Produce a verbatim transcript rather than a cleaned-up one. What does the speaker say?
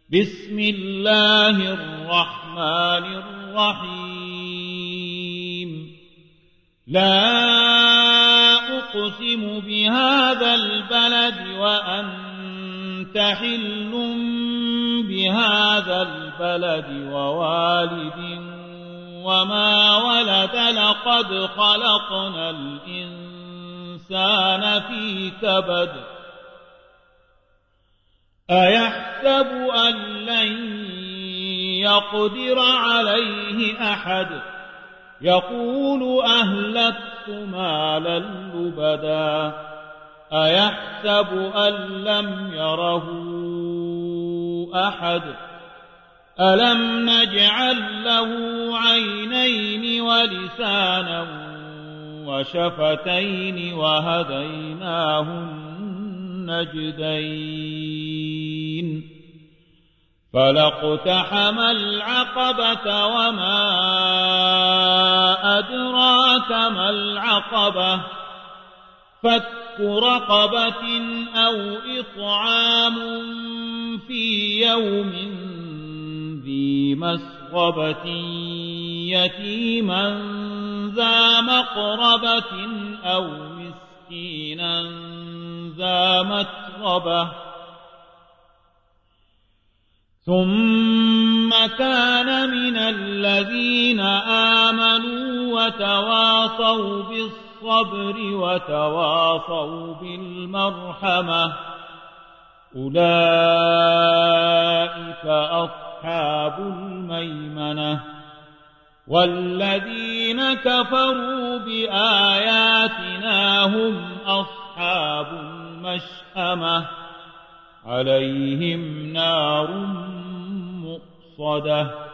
بسم الله الرحمن الرحيم لا أقسم بهذا البلد وأنت حل بهذا البلد ووالد وما ولد لقد خلقنا الإنسان في كبد أيحسب أن لن يقدر عليه أحد يقول أهلكت مالا لبدا أيحسب أن لم يره أحد ألم نجعل له عينين ولسانا وشفتين وهديناه النجدين فلاقتحم العقبة وما أدراك ما العقبة فك رقبة أو إطعام في يوم ذي مسغبة يتيما ذا مقربة أو مسكينا ذا متربة ثم كان من الذين آمنوا وتواصوا بالصبر وتواصوا بالمرحمة أولئك أصحاب الميمنة والذين كفروا بآياتنا هم أصحاب المشأمة عليهم نار مؤصدة